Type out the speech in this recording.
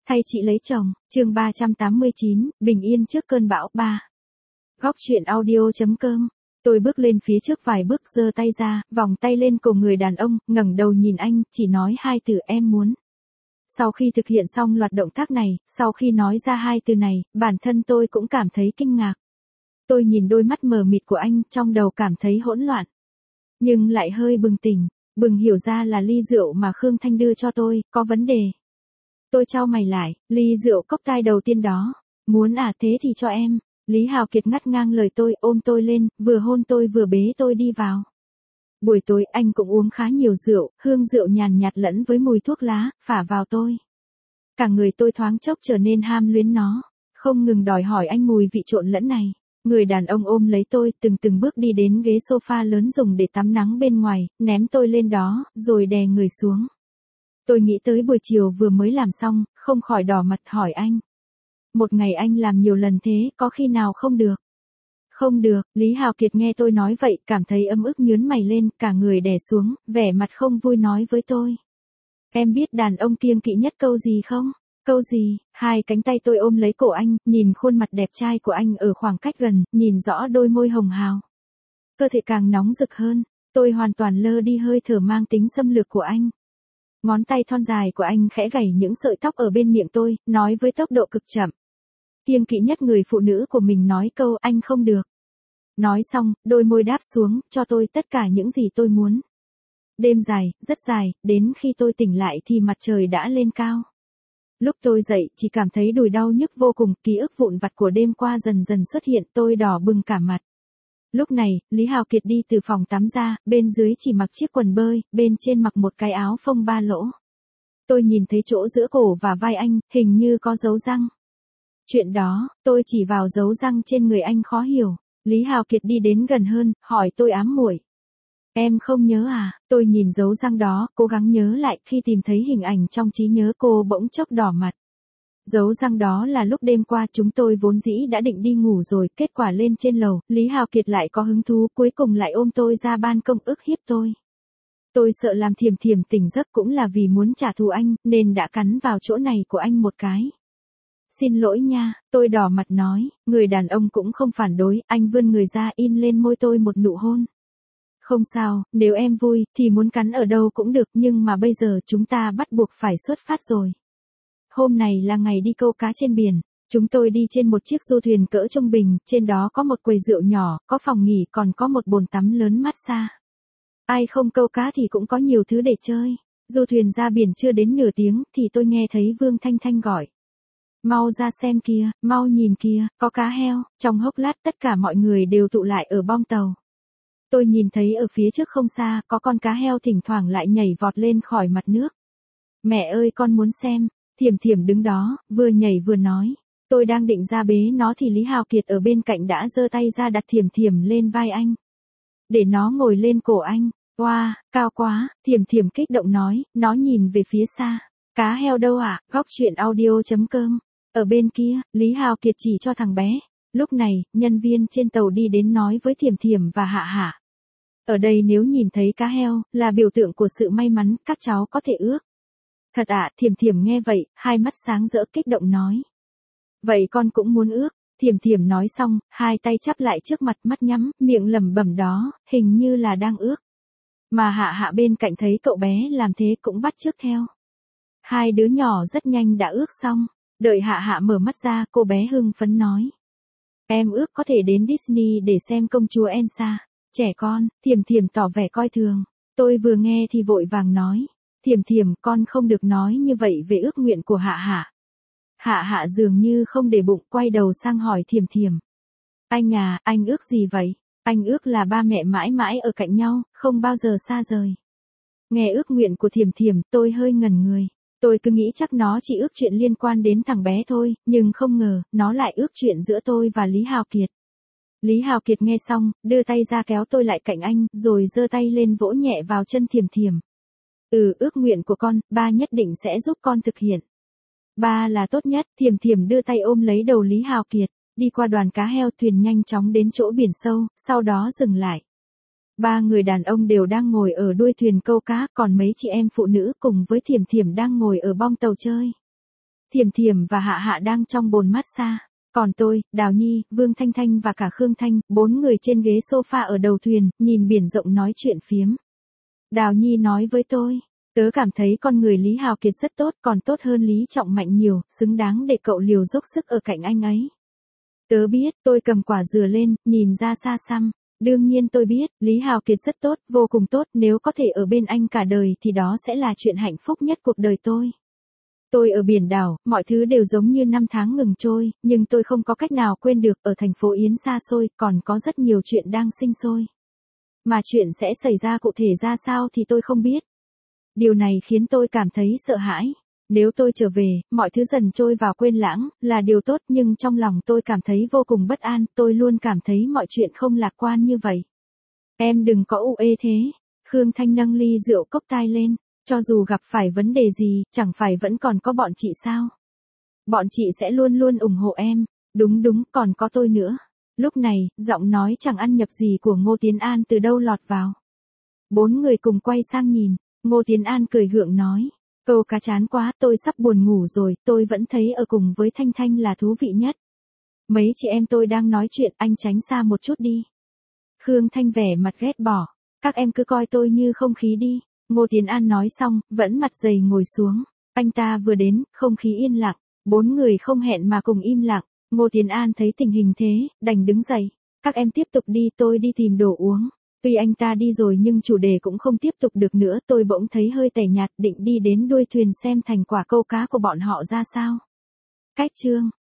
Thay chị lấy chồng, chương 389, bình yên trước cơn bão 3. Góc truyện audio.com. Tôi bước lên phía trước vài bước giơ tay ra, vòng tay lên cổ người đàn ông, ngẩng đầu nhìn anh, chỉ nói hai từ em muốn. Sau khi thực hiện xong loạt động tác này, sau khi nói ra hai từ này, bản thân tôi cũng cảm thấy kinh ngạc. Tôi nhìn đôi mắt mờ mịt của anh, trong đầu cảm thấy hỗn loạn. Nhưng lại hơi bừng tỉnh, hiểu ra là ly rượu mà Khương Thanh đưa cho tôi, có vấn đề. Tôi chau mày lại, ly rượu cốc tai đầu tiên đó. Muốn à, thế thì cho em. Lý Hào Kiệt ngắt ngang lời tôi, ôm tôi lên, vừa hôn tôi vừa bế tôi đi vào. Buổi tối anh cũng uống khá nhiều rượu, hương rượu nhàn nhạt lẫn với mùi thuốc lá, phả vào tôi. Cả người tôi thoáng chốc trở nên ham luyến nó, không ngừng đòi hỏi anh mùi vị trộn lẫn này. Người đàn ông ôm lấy tôi, từng bước đi đến ghế sofa lớn dùng để tắm nắng bên ngoài, ném tôi lên đó, rồi đè người xuống. Tôi nghĩ tới buổi chiều vừa mới làm xong, không khỏi đỏ mặt hỏi anh. Một ngày anh làm nhiều lần thế, có khi nào không được? Không được, Lý Hào Kiệt nghe tôi nói vậy, cảm thấy ấm ức nhướng mày lên, cả người đè xuống, vẻ mặt không vui nói với tôi. Em biết đàn ông kiêng kỵ nhất câu gì không? Câu gì? Hai cánh tay tôi ôm lấy cổ anh, nhìn khuôn mặt đẹp trai của anh ở khoảng cách gần, nhìn rõ đôi môi hồng hào. Cơ thể càng nóng rực hơn, tôi hoàn toàn lơ đi hơi thở mang tính xâm lược của anh. Ngón tay thon dài của anh khẽ gảy những sợi tóc ở bên miệng tôi, nói với tốc độ cực chậm. Kiêng kỵ nhất người phụ nữ của mình nói câu anh không được. Nói xong, đôi môi đáp xuống, cho tôi tất cả những gì tôi muốn. Đêm dài, rất dài, đến khi tôi tỉnh lại thì mặt trời đã lên cao. Lúc tôi dậy, chỉ cảm thấy đùi đau nhức vô cùng, ký ức vụn vặt của đêm qua dần dần xuất hiện, tôi đỏ bừng cả mặt. Lúc này, Lý Hào Kiệt đi từ phòng tắm ra, bên dưới chỉ mặc chiếc quần bơi, bên trên mặc một cái áo phông ba lỗ. Tôi nhìn thấy chỗ giữa cổ và vai anh, hình như có dấu răng. Chuyện đó, tôi chỉ vào dấu răng trên người anh khó hiểu. Lý Hào Kiệt đi đến gần hơn, hỏi tôi ám muội. Em không nhớ à? Tôi nhìn dấu răng đó, cố gắng nhớ lại, khi tìm thấy hình ảnh trong trí nhớ cô bỗng chốc đỏ mặt. Dấu răng đó là lúc đêm qua chúng tôi vốn dĩ đã định đi ngủ rồi, kết quả lên trên lầu, Lý Hào Kiệt lại có hứng thú, cuối cùng lại ôm tôi ra ban công ức hiếp tôi. Tôi sợ làm Thiểm Thiểm tỉnh giấc cũng là vì muốn trả thù anh, nên đã cắn vào chỗ này của anh một cái. Xin lỗi nha, tôi đỏ mặt nói, người đàn ông cũng không phản đối, anh vươn người ra in lên môi tôi một nụ hôn. Không sao, nếu em vui, thì muốn cắn ở đâu cũng được, nhưng mà bây giờ chúng ta bắt buộc phải xuất phát rồi. Hôm này là ngày đi câu cá trên biển. Chúng tôi đi trên một chiếc du thuyền cỡ trung bình, trên đó có một quầy rượu nhỏ, có phòng nghỉ, còn có một bồn tắm lớn massage. Ai không câu cá thì cũng có nhiều thứ để chơi. Du thuyền ra biển chưa đến nửa tiếng, thì tôi nghe thấy Vương Thanh Thanh gọi. Mau ra xem kìa, mau nhìn kìa, có cá heo. Trong hốc lát tất cả mọi người đều tụ lại ở bong tàu. Tôi nhìn thấy ở phía trước không xa, có con cá heo thỉnh thoảng lại nhảy vọt lên khỏi mặt nước. Mẹ ơi, con muốn xem. Thiểm Thiểm đứng đó, vừa nhảy vừa nói. Tôi đang định ra bế nó thì Lý Hào Kiệt ở bên cạnh đã giơ tay ra đặt Thiểm Thiểm lên vai anh. Để nó ngồi lên cổ anh. Wow, cao quá, Thiểm Thiểm kích động nói, nó nhìn về phía xa. Cá heo đâu ạ? Góc truyện audio.com. Ở bên kia, Lý Hào Kiệt chỉ cho thằng bé. Lúc này, nhân viên trên tàu đi đến nói với Thiểm Thiểm và Hạ Hạ. Ở đây nếu nhìn thấy cá heo, là biểu tượng của sự may mắn, các cháu có thể ước. Thật ạ, Thiểm Thiểm nghe vậy, hai mắt sáng rỡ kích động nói. Vậy con cũng muốn ước. Thiểm Thiểm nói xong, hai tay chắp lại trước mặt, mắt nhắm, miệng lẩm bẩm đó, hình như là đang ước. Mà Hạ Hạ bên cạnh thấy cậu bé làm thế cũng bắt chước theo. Hai đứa nhỏ rất nhanh đã ước xong. Đợi Hạ Hạ mở mắt ra, cô bé hưng phấn nói. Em ước có thể đến Disney để xem công chúa Elsa. Trẻ con, Thiểm Thiểm tỏ vẻ coi thường. Tôi vừa nghe thì vội vàng nói. Thiểm Thiểm, con không được nói như vậy về ước nguyện của Hạ Hạ. Hạ Hạ dường như không để bụng, quay đầu sang hỏi Thiểm Thiểm. Anh à, anh ước gì vậy? Anh ước là ba mẹ mãi mãi ở cạnh nhau, không bao giờ xa rời. Nghe ước nguyện của Thiểm Thiểm, tôi hơi ngẩn người. Tôi cứ nghĩ chắc nó chỉ ước chuyện liên quan đến thằng bé thôi, nhưng không ngờ, nó lại ước chuyện giữa tôi và Lý Hào Kiệt. Lý Hào Kiệt nghe xong, đưa tay ra kéo tôi lại cạnh anh, rồi giơ tay lên vỗ nhẹ vào chân Thiểm Thiểm. Ước nguyện của con, ba nhất định sẽ giúp con thực hiện. Ba là tốt nhất. Thiểm Thiểm đưa tay ôm lấy đầu Lý Hào Kiệt, đi qua đoàn cá heo, thuyền nhanh chóng đến chỗ biển sâu, sau đó dừng lại. Ba người đàn ông đều đang ngồi ở đuôi thuyền câu cá, còn mấy chị em phụ nữ cùng với Thiểm Thiểm đang ngồi ở bong tàu chơi. Thiểm Thiểm và Hạ Hạ đang trong bồn massage. Còn tôi, Đào Nhi, Vương Thanh Thanh và cả Khương Thanh, 4 người trên ghế sofa ở đầu thuyền, nhìn biển rộng nói chuyện phiếm. Đào Nhi nói với tôi, tớ cảm thấy con người Lý Hào Kiệt rất tốt, còn tốt hơn Lý Trọng Mạnh nhiều, xứng đáng để cậu liều dốc sức ở cạnh anh ấy. Tớ biết, tôi cầm quả dừa lên, nhìn ra xa xăm. Đương nhiên tôi biết, Lý Hào Kiệt rất tốt, vô cùng tốt, nếu có thể ở bên anh cả đời thì đó sẽ là chuyện hạnh phúc nhất cuộc đời tôi. Tôi ở biển đảo, mọi thứ đều giống như năm tháng ngừng trôi, nhưng tôi không có cách nào quên được ở thành phố Yến xa xôi, còn có rất nhiều chuyện đang sinh sôi. Mà chuyện sẽ xảy ra cụ thể ra sao thì tôi không biết. Điều này khiến tôi cảm thấy sợ hãi. Nếu tôi trở về, mọi thứ dần trôi vào quên lãng, là điều tốt nhưng trong lòng tôi cảm thấy vô cùng bất an, tôi luôn cảm thấy mọi chuyện không lạc quan như vậy. Em đừng có uể thế. Khương Thanh nâng ly rượu cốc tai lên, cho dù gặp phải vấn đề gì, chẳng phải vẫn còn có bọn chị sao? Bọn chị sẽ luôn luôn ủng hộ em, đúng đúng, còn có tôi nữa. Lúc này, giọng nói chẳng ăn nhập gì của Ngô Tiến An từ đâu lọt vào. 4 người cùng quay sang nhìn, Ngô Tiến An cười gượng nói. Câu cá chán quá, tôi sắp buồn ngủ rồi, tôi vẫn thấy ở cùng với Thanh Thanh là thú vị nhất. Mấy chị em tôi đang nói chuyện, anh tránh xa một chút đi. Khương Thanh vẻ mặt ghét bỏ, các em cứ coi tôi như không khí đi. Ngô Tiến An nói xong, vẫn mặt dày ngồi xuống. Anh ta vừa đến, không khí yên lặng, 4 người không hẹn mà cùng im lặng. Ngô Tiến An thấy tình hình thế, đành đứng dậy. Các em tiếp tục đi, tôi đi tìm đồ uống. Tuy anh ta đi rồi nhưng chủ đề cũng không tiếp tục được nữa, tôi bỗng thấy hơi tẻ nhạt, định đi đến đuôi thuyền xem thành quả câu cá của bọn họ ra sao. Cách chương